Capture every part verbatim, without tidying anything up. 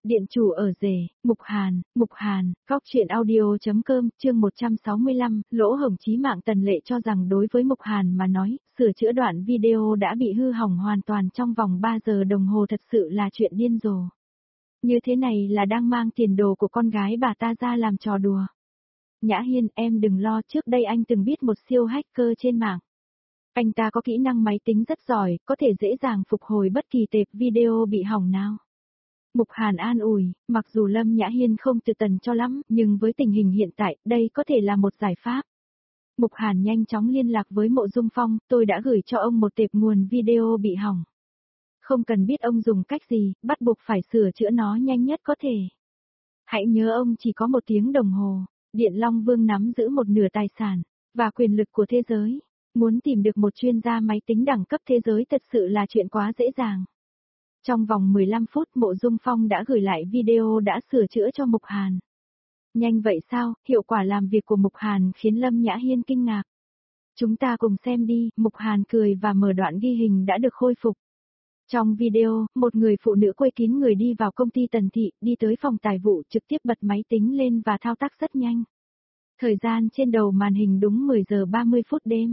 Điện chủ ở rể, Mục Hàn, Mục Hàn, Góc truyện audio.com, chương một trăm sáu mươi lăm, lỗ hổng chí mạng. Tần Lệ cho rằng đối với Mục Hàn mà nói, sửa chữa đoạn video đã bị hư hỏng hoàn toàn trong vòng ba giờ đồng hồ thật sự là chuyện điên rồ. Như thế này là đang mang tiền đồ của con gái bà ta ra làm trò đùa. Nhã Hiên, em đừng lo, trước đây anh từng biết một siêu hacker trên mạng. Anh ta có kỹ năng máy tính rất giỏi, có thể dễ dàng phục hồi bất kỳ tệp video bị hỏng nào. Mục Hàn an ủi, mặc dù Lâm Nhã Hiên không tự tần cho lắm, nhưng với tình hình hiện tại, đây có thể là một giải pháp. Mục Hàn nhanh chóng liên lạc với Mộ Dung Phong, tôi đã gửi cho ông một tệp nguồn video bị hỏng. Không cần biết ông dùng cách gì, bắt buộc phải sửa chữa nó nhanh nhất có thể. Hãy nhớ ông chỉ có một tiếng đồng hồ, Điện Long Vương nắm giữ một nửa tài sản, và quyền lực của thế giới. Muốn tìm được một chuyên gia máy tính đẳng cấp thế giới thật sự là chuyện quá dễ dàng. Trong vòng mười lăm phút Mộ Dung Phong đã gửi lại video đã sửa chữa cho Mục Hàn. Nhanh vậy sao, hiệu quả làm việc của Mục Hàn khiến Lâm Nhã Hiên kinh ngạc. Chúng ta cùng xem đi, Mục Hàn cười và mở đoạn ghi hình đã được khôi phục. Trong video, một người phụ nữ quây kín người đi vào công ty Tần Thị, đi tới phòng tài vụ trực tiếp bật máy tính lên và thao tác rất nhanh. Thời gian trên đầu màn hình đúng mười giờ ba mươi phút đêm.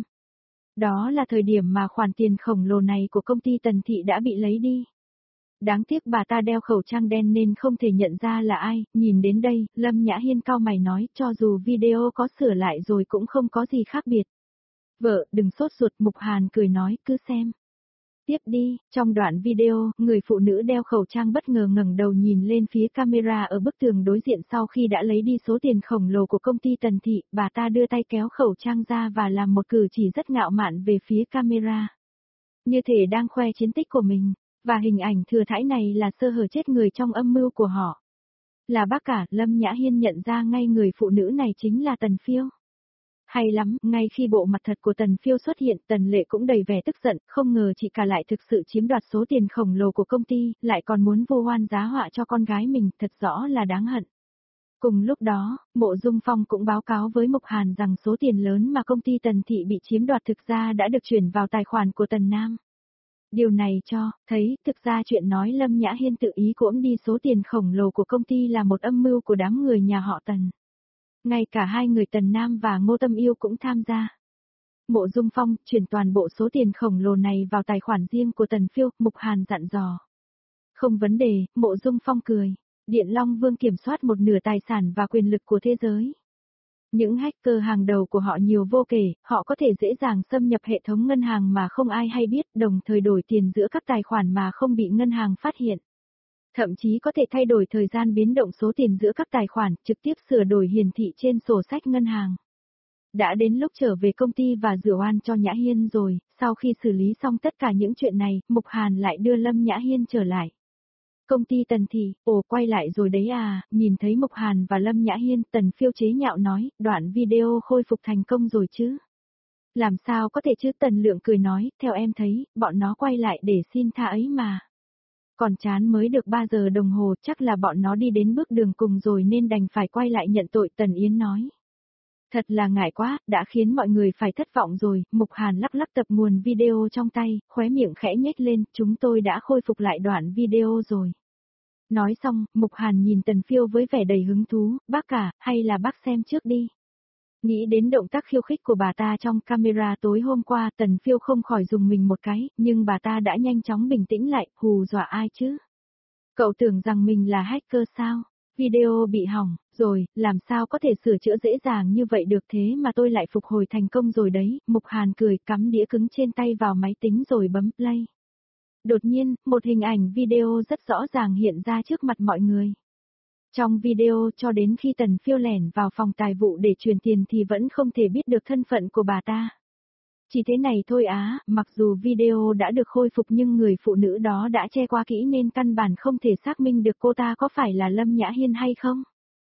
Đó là thời điểm mà khoản tiền khổng lồ này của công ty Tần Thị đã bị lấy đi. Đáng tiếc bà ta đeo khẩu trang đen nên không thể nhận ra là ai, nhìn đến đây, Lâm Nhã Hiên cau mày nói, cho dù video có sửa lại rồi cũng không có gì khác biệt. Vợ, đừng sốt ruột, Mục Hàn cười nói, cứ xem. Tiếp đi, trong đoạn video, người phụ nữ đeo khẩu trang bất ngờ ngẩng đầu nhìn lên phía camera ở bức tường đối diện sau khi đã lấy đi số tiền khổng lồ của công ty Tần Thị, bà ta đưa tay kéo khẩu trang ra và làm một cử chỉ rất ngạo mạn về phía camera. Như thể đang khoe chiến tích của mình. Và hình ảnh thừa thãi này là sơ hở chết người trong âm mưu của họ. Là bác cả, Lâm Nhã Hiên nhận ra ngay người phụ nữ này chính là Tần Phiêu. Hay lắm, ngay khi bộ mặt thật của Tần Phiêu xuất hiện, Tần Lệ cũng đầy vẻ tức giận, không ngờ chị cả lại thực sự chiếm đoạt số tiền khổng lồ của công ty, lại còn muốn vu oan giá họa cho con gái mình, thật rõ là đáng hận. Cùng lúc đó, Mộ Dung Phong cũng báo cáo với Mục Hàn rằng số tiền lớn mà công ty Tần Thị bị chiếm đoạt thực ra đã được chuyển vào tài khoản của Tần Nam. Điều này cho thấy, thực ra chuyện nói Lâm Nhã Hiên tự ý cuỗm đi số tiền khổng lồ của công ty là một âm mưu của đám người nhà họ Tần. Ngay cả hai người Tần Nam và Ngô Tâm Yêu cũng tham gia. Mộ Dung Phong chuyển toàn bộ số tiền khổng lồ này vào tài khoản riêng của Tần Phiêu, Mục Hàn dặn dò. Không vấn đề, Mộ Dung Phong cười. Điện Long Vương kiểm soát một nửa tài sản và quyền lực của thế giới. Những hacker hàng đầu của họ nhiều vô kể, họ có thể dễ dàng xâm nhập hệ thống ngân hàng mà không ai hay biết, đồng thời đổi tiền giữa các tài khoản mà không bị ngân hàng phát hiện. Thậm chí có thể thay đổi thời gian biến động số tiền giữa các tài khoản, trực tiếp sửa đổi hiển thị trên sổ sách ngân hàng. Đã đến lúc trở về công ty và rửa oan cho Nhã Hiên rồi, sau khi xử lý xong tất cả những chuyện này, Mục Hàn lại đưa Lâm Nhã Hiên trở lại. Công ty Tần Thị, ồ quay lại rồi đấy à, nhìn thấy Mục Hàn và Lâm Nhã Hiên, Tần Phiêu chế nhạo nói, đoạn video khôi phục thành công rồi chứ. Làm sao có thể chứ, Tần Lượng cười nói, theo em thấy, bọn nó quay lại để xin tha ấy mà. Còn chán mới được ba giờ đồng hồ, chắc là bọn nó đi đến bước đường cùng rồi nên đành phải quay lại nhận tội, Tần Yến nói. Thật là ngại quá, đã khiến mọi người phải thất vọng rồi, Mục Hàn lắc lắc tập nguồn video trong tay, khóe miệng khẽ nhếch lên, chúng tôi đã khôi phục lại đoạn video rồi. Nói xong, Mục Hàn nhìn Tần Phiêu với vẻ đầy hứng thú, bác cả, hay là bác xem trước đi. Nghĩ đến động tác khiêu khích của bà ta trong camera tối hôm qua, Tần Phiêu không khỏi dùng mình một cái, nhưng bà ta đã nhanh chóng bình tĩnh lại, hù dọa ai chứ? Cậu tưởng rằng mình là hacker sao? Video bị hỏng, rồi, làm sao có thể sửa chữa dễ dàng như vậy được, thế mà tôi lại phục hồi thành công rồi đấy, Mục Hàn cười cắm đĩa cứng trên tay vào máy tính rồi bấm play. Đột nhiên, một hình ảnh video rất rõ ràng hiện ra trước mặt mọi người. Trong video cho đến khi Tần Phiêu lẻn vào phòng tài vụ để chuyển tiền thì vẫn không thể biết được thân phận của bà ta. Chỉ thế này thôi á, mặc dù video đã được khôi phục nhưng người phụ nữ đó đã che quá kỹ nên căn bản không thể xác minh được cô ta có phải là Lâm Nhã Hiên hay không.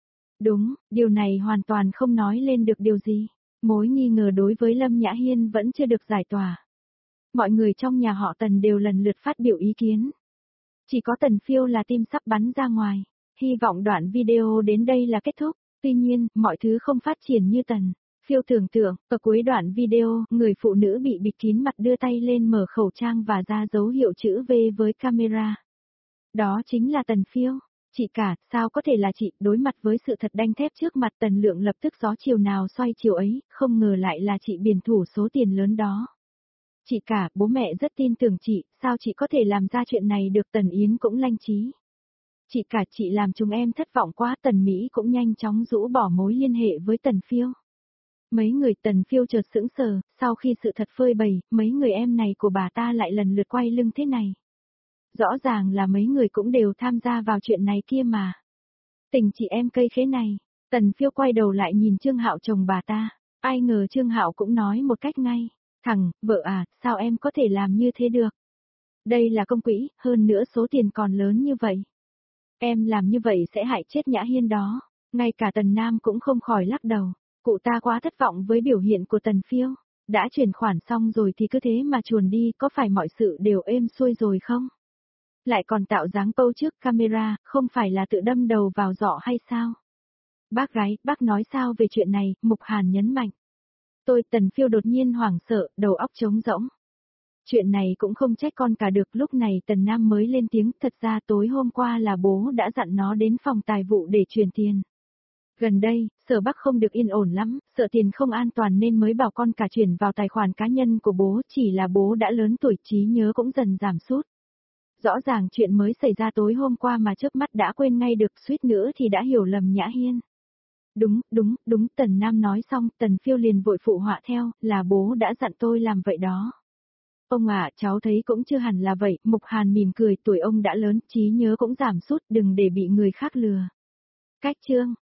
Đúng, điều này hoàn toàn không nói lên được điều gì. Mối nghi ngờ đối với Lâm Nhã Hiên vẫn chưa được giải tỏa. Mọi người trong nhà họ Tần đều lần lượt phát biểu ý kiến. Chỉ có Tần Phiêu là tim sắp bắn ra ngoài. Hy vọng đoạn video đến đây là kết thúc. Tuy nhiên, mọi thứ không phát triển như Tần Phiêu tưởng tượng, ở cuối đoạn video, người phụ nữ bị bịt kín mặt đưa tay lên mở khẩu trang và ra dấu hiệu chữ V với camera. Đó chính là Tần Phiêu. Chị cả, sao có thể là chị, đối mặt với sự thật đanh thép trước mặt Tần Lượng lập tức gió chiều nào xoay chiều ấy, không ngờ lại là chị biển thủ số tiền lớn đó. Chị cả, bố mẹ rất tin tưởng chị, sao chị có thể làm ra chuyện này được? Tần Yến cũng lanh trí. Chị cả, chị làm chúng em thất vọng quá. Tần Mỹ cũng nhanh chóng rũ bỏ mối liên hệ với Tần Phiêu. Mấy người Tần Phiêu chợt sững sờ, sau khi sự thật phơi bày, mấy người em này của bà ta lại lần lượt quay lưng thế này. Rõ ràng là mấy người cũng đều tham gia vào chuyện này kia mà. Tình chị em cây khế này, Tần Phiêu quay đầu lại nhìn Trương Hạo chồng bà ta, ai ngờ Trương Hạo cũng nói một cách ngay, thằng, vợ à, sao em có thể làm như thế được? Đây là công quỹ, hơn nữa số tiền còn lớn như vậy. Em làm như vậy sẽ hại chết Nhã Hiên đó, ngay cả Tần Nam cũng không khỏi lắc đầu, cụ ta quá thất vọng với biểu hiện của Tần Phiêu, đã chuyển khoản xong rồi thì cứ thế mà chuồn đi, có phải mọi sự đều êm xuôi rồi không? Lại còn tạo dáng pâu trước camera, không phải là tự đâm đầu vào giỏ hay sao? Bác gái, bác nói sao về chuyện này? Mục Hàn nhấn mạnh. Tôi, Tần Phiêu đột nhiên hoảng sợ, đầu óc trống rỗng. Chuyện này cũng không trách con cả được, lúc này Tần Nam mới lên tiếng, thật ra tối hôm qua là bố đã dặn nó đến phòng tài vụ để chuyển tiền. Gần đây, Sở Bắc không được yên ổn lắm, sợ tiền không an toàn nên mới bảo con cả chuyển vào tài khoản cá nhân của bố, chỉ là bố đã lớn tuổi, trí nhớ cũng dần giảm sút. Rõ ràng chuyện mới xảy ra tối hôm qua mà chớp mắt đã quên ngay được, suýt nữa thì đã hiểu lầm Nhã Hiên. Đúng, đúng, đúng, Tần Nam nói xong, Tần Phiêu liền vội phụ họa theo, là bố đã dặn tôi làm vậy đó. Ông ạ, cháu thấy cũng chưa hẳn là vậy, Mục Hàn mỉm cười, tuổi ông đã lớn, trí nhớ cũng giảm sút, đừng để bị người khác lừa. Cách chương